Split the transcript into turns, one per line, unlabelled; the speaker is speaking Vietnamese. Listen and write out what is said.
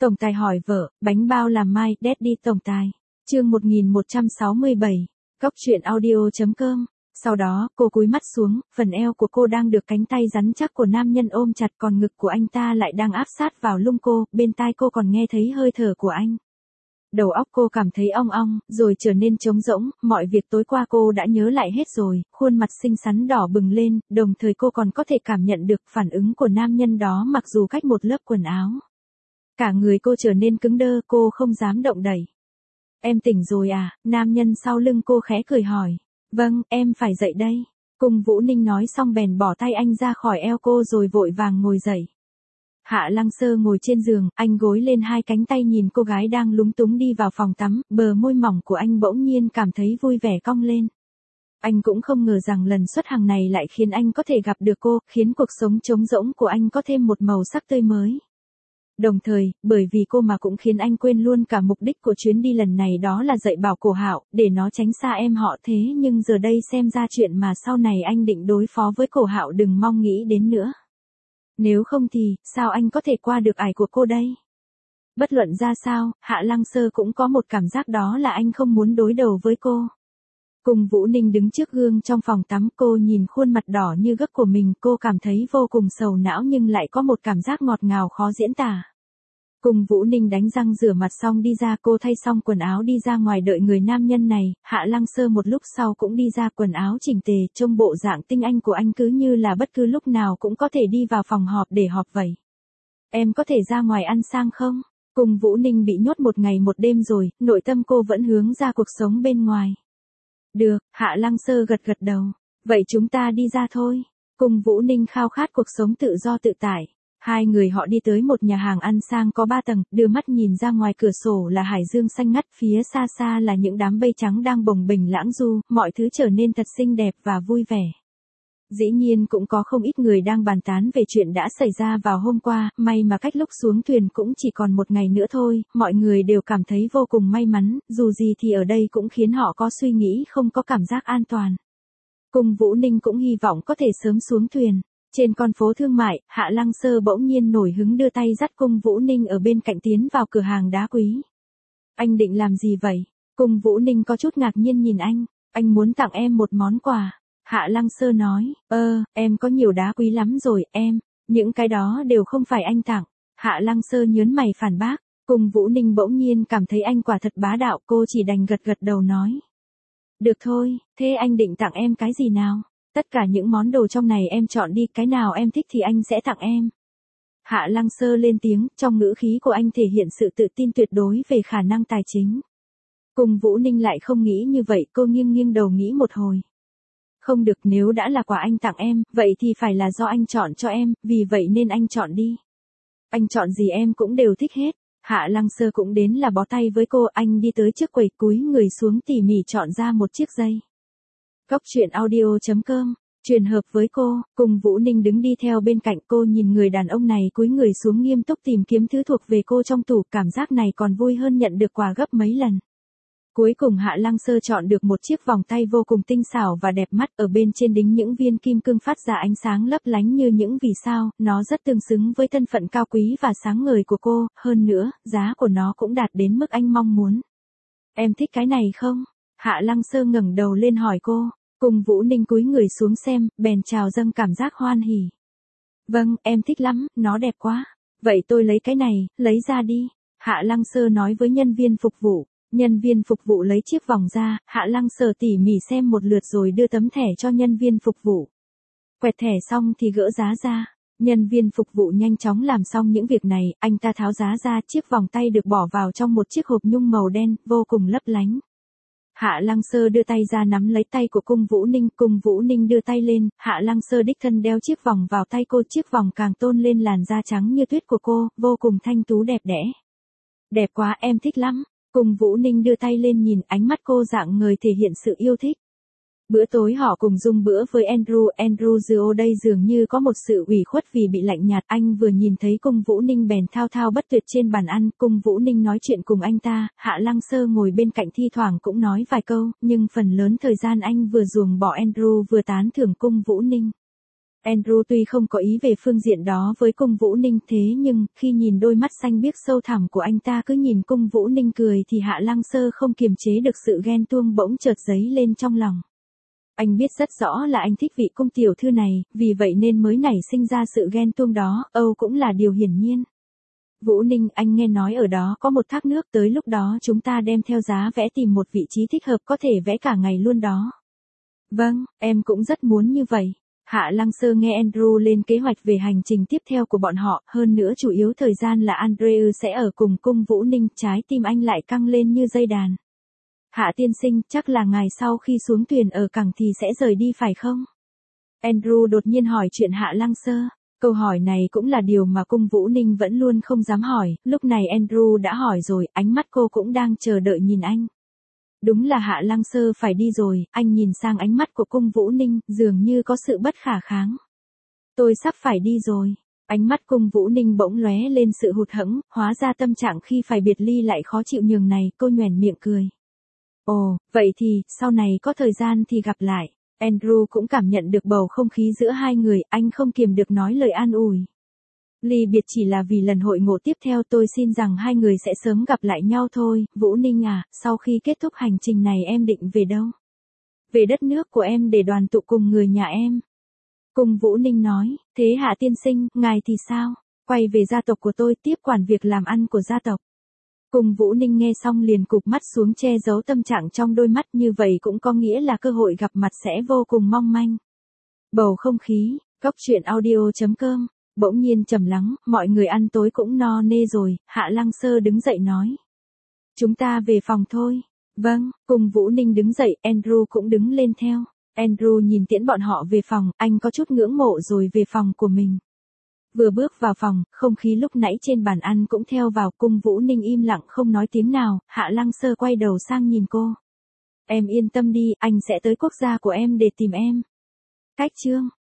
Tổng tài hỏi vợ, bánh bao làm mai, Daddy tổng tài. Chương 1167. Góc truyện audio.com. Sau đó, cô cúi mắt xuống, phần eo của cô đang được cánh tay rắn chắc của nam nhân ôm chặt, còn ngực của anh ta lại đang áp sát vào lưng cô, bên tai cô còn nghe thấy hơi thở của anh. Đầu óc cô cảm thấy ong ong, rồi trở nên trống rỗng, mọi việc tối qua cô đã nhớ lại hết rồi, khuôn mặt xinh xắn đỏ bừng lên, đồng thời cô còn có thể cảm nhận được phản ứng của nam nhân đó mặc dù cách một lớp quần áo. Cả người cô trở nên cứng đơ, cô không dám động đậy. Em tỉnh rồi à? Nam nhân sau lưng cô khẽ cười hỏi. Vâng, em phải dậy đây. Cung Vũ Ninh nói xong bèn bỏ tay anh ra khỏi eo cô rồi vội vàng ngồi dậy. Hạ Lăng Sơ ngồi trên giường, anh gối lên hai cánh tay nhìn cô gái đang lúng túng đi vào phòng tắm, bờ môi mỏng của anh bỗng nhiên cảm thấy vui vẻ cong lên. Anh cũng không ngờ rằng lần xuất hàng này lại khiến anh có thể gặp được cô, khiến cuộc sống trống rỗng của anh có thêm một màu sắc tươi mới. Đồng thời, bởi vì cô mà cũng khiến anh quên luôn cả mục đích của chuyến đi lần này, đó là dạy bảo Cổ Hạo, để nó tránh xa em họ. Thế nhưng giờ đây xem ra chuyện mà sau này anh định đối phó với Cổ Hạo đừng mong nghĩ đến nữa. Nếu không thì, sao anh có thể qua được ải của cô đây? Bất luận ra sao, Hạ Lăng Sơ cũng có một cảm giác đó là anh không muốn đối đầu với cô. Cung Vũ Ninh đứng trước gương trong phòng tắm, cô nhìn khuôn mặt đỏ như gấc của mình, cô cảm thấy vô cùng sầu não nhưng lại có một cảm giác ngọt ngào khó diễn tả. Cung Vũ Ninh đánh răng rửa mặt xong đi ra, cô thay xong quần áo đi ra ngoài đợi người nam nhân này. Hạ Lăng Sơ một lúc sau cũng đi ra, quần áo chỉnh tề, trông bộ dạng tinh anh của anh cứ như là bất cứ lúc nào cũng có thể đi vào phòng họp để họp vậy. Em có thể ra ngoài ăn sang không? Cung Vũ Ninh bị nhốt một ngày một đêm rồi, nội tâm cô vẫn hướng ra cuộc sống bên ngoài. Được, Hạ Lăng Sơ gật gật đầu. Vậy chúng ta đi ra thôi. Cung Vũ Ninh khao khát cuộc sống tự do tự tại. Hai người họ đi tới một nhà hàng ăn sang có 3 tầng, đưa mắt nhìn ra ngoài cửa sổ là hải dương xanh ngắt, phía xa xa là những đám mây trắng đang bồng bềnh lãng du, mọi thứ trở nên thật xinh đẹp và vui vẻ. Dĩ nhiên cũng có không ít người đang bàn tán về chuyện đã xảy ra vào hôm qua, may mà cách lúc xuống thuyền cũng chỉ còn một ngày nữa thôi, mọi người đều cảm thấy vô cùng may mắn, dù gì thì ở đây cũng khiến họ có suy nghĩ không có cảm giác an toàn. Cung Vũ Ninh cũng hy vọng có thể sớm xuống thuyền. Trên con phố thương mại, Hạ Lăng Sơ bỗng nhiên nổi hứng đưa tay dắt Cung Vũ Ninh ở bên cạnh tiến vào cửa hàng đá quý. Anh định làm gì vậy? Cung Vũ Ninh có chút ngạc nhiên nhìn anh muốn tặng em một món quà. Hạ Lăng Sơ nói, em có nhiều đá quý lắm rồi, những cái đó đều không phải anh tặng. Hạ Lăng Sơ nhớn mày phản bác, Cung Vũ Ninh bỗng nhiên cảm thấy anh quả thật bá đạo, cô chỉ đành gật gật đầu nói. Được thôi, thế anh định tặng em cái gì nào? Tất cả những món đồ trong này em chọn đi, cái nào em thích thì anh sẽ tặng em. Hạ Lăng Sơ lên tiếng, trong ngữ khí của anh thể hiện sự tự tin tuyệt đối về khả năng tài chính. Cung Vũ Ninh lại không nghĩ như vậy, cô nghiêng đầu nghĩ một hồi. Không được, nếu đã là quà anh tặng em, vậy thì phải là do anh chọn cho em, vì vậy nên anh chọn đi. Anh chọn gì em cũng đều thích hết. Hạ Lăng Sơ cũng đến là bó tay với cô, anh đi tới trước quầy, cúi người xuống tỉ mỉ chọn ra một chiếc dây. Góc truyện audio.com, truyền hợp với cô. Cung Vũ Ninh đứng đi theo bên cạnh, cô nhìn người đàn ông này cúi người xuống nghiêm túc tìm kiếm thứ thuộc về cô trong tủ, cảm giác này còn vui hơn nhận được quà gấp mấy lần. Cuối cùng Hạ Lăng Sơ chọn được một chiếc vòng tay vô cùng tinh xảo và đẹp mắt, ở bên trên đính những viên kim cương phát ra ánh sáng lấp lánh như những vì sao, nó rất tương xứng với thân phận cao quý và sáng ngời của cô, hơn nữa, giá của nó cũng đạt đến mức anh mong muốn. Em thích cái này không? Hạ Lăng Sơ ngẩng đầu lên hỏi cô. Cung Vũ Ninh cúi người xuống xem, bèn chào dâng cảm giác hoan hỉ. Vâng, em thích lắm, nó đẹp quá. Vậy tôi lấy cái này, lấy ra đi. Hạ Lăng Sơ nói với nhân viên phục vụ. Nhân viên phục vụ lấy chiếc vòng ra, Hạ Lăng Sơ tỉ mỉ xem một lượt rồi đưa tấm thẻ cho nhân viên phục vụ. Quẹt thẻ xong thì gỡ giá ra. Nhân viên phục vụ nhanh chóng làm xong những việc này, anh ta tháo giá ra, chiếc vòng tay được bỏ vào trong một chiếc hộp nhung màu đen, vô cùng lấp lánh. Hạ Lăng Sơ đưa tay ra nắm lấy tay của Cung Vũ Ninh đưa tay lên, Hạ Lăng Sơ đích thân đeo chiếc vòng vào tay cô, chiếc vòng càng tôn lên làn da trắng như tuyết của cô, vô cùng thanh tú đẹp đẽ. Đẹp quá, em thích lắm. Cung Vũ Ninh đưa tay lên nhìn, ánh mắt cô rạng ngời thể hiện sự yêu thích. Bữa tối họ cùng dùng bữa với Andrew Gio đây dường như có một sự ủy khuất vì bị lạnh nhạt, anh vừa nhìn thấy Cung Vũ Ninh bèn thao thao bất tuyệt trên bàn ăn, Cung Vũ Ninh nói chuyện cùng anh ta, Hạ Lăng Sơ ngồi bên cạnh thi thoảng cũng nói vài câu, nhưng phần lớn thời gian anh vừa ruồng bỏ Andrew vừa tán thưởng Cung Vũ Ninh. Andrew tuy không có ý về phương diện đó với Cung Vũ Ninh thế nhưng, khi nhìn đôi mắt xanh biếc sâu thẳm của anh ta cứ nhìn Cung Vũ Ninh cười thì Hạ Lăng Sơ không kiềm chế được sự ghen tuông bỗng chợt dấy lên trong lòng. Anh biết rất rõ là anh thích vị cung tiểu thư này, vì vậy nên mới nảy sinh ra sự ghen tuông đó, cũng là điều hiển nhiên. Vũ Ninh, anh nghe nói ở đó có một thác nước, tới lúc đó chúng ta đem theo giá vẽ tìm một vị trí thích hợp có thể vẽ cả ngày luôn đó. Vâng, em cũng rất muốn như vậy. Hạ Lăng Sơ nghe Andrew lên kế hoạch về hành trình tiếp theo của bọn họ, hơn nữa chủ yếu thời gian là Andrew sẽ ở cùng Cung Vũ Ninh, trái tim anh lại căng lên như dây đàn. Hạ tiên sinh, chắc là ngài sau khi xuống thuyền ở cảng thì sẽ rời đi phải không? Andrew đột nhiên hỏi chuyện Hạ Lăng Sơ. Câu hỏi này cũng là điều mà Cung Vũ Ninh vẫn luôn không dám hỏi, lúc này Andrew đã hỏi rồi, ánh mắt cô cũng đang chờ đợi nhìn anh. Đúng là Hạ Lăng Sơ phải đi rồi, anh nhìn sang ánh mắt của Cung Vũ Ninh, dường như có sự bất khả kháng. Tôi sắp phải đi rồi. Ánh mắt Cung Vũ Ninh bỗng lóe lên sự hụt hẫng, hóa ra tâm trạng khi phải biệt ly lại khó chịu nhường này, cô nhoẻn miệng cười. Ồ, vậy thì, sau này có thời gian thì gặp lại. Andrew cũng cảm nhận được bầu không khí giữa hai người, anh không kiềm được nói lời an ủi. Ly biệt chỉ là vì lần hội ngộ tiếp theo, tôi xin rằng hai người sẽ sớm gặp lại nhau thôi. Vũ Ninh à, sau khi kết thúc hành trình này em định về đâu? Về đất nước của em để đoàn tụ cùng người nhà em. Cung Vũ Ninh nói, thế Hạ tiên sinh, ngài thì sao? Quay về gia tộc của tôi tiếp quản việc làm ăn của gia tộc. Cung Vũ Ninh nghe xong liền cụp mắt xuống che giấu tâm trạng trong đôi mắt, như vậy cũng có nghĩa là cơ hội gặp mặt sẽ vô cùng mong manh. Bầu không khí, góc truyện audio.com, bỗng nhiên trầm lắng, mọi người ăn tối cũng no nê rồi, Hạ Lăng Sơ đứng dậy nói. Chúng ta về phòng thôi. Vâng, Cung Vũ Ninh đứng dậy, Andrew cũng đứng lên theo. Andrew nhìn tiễn bọn họ về phòng, anh có chút ngưỡng mộ rồi về phòng của mình. Vừa bước vào phòng, không khí lúc nãy trên bàn ăn cũng theo vào. Cung Vũ Ninh im lặng không nói tiếng nào, Hạ Lăng Sơ quay đầu sang nhìn cô. Em yên tâm đi, anh sẽ tới quốc gia của em để tìm em. Cách chương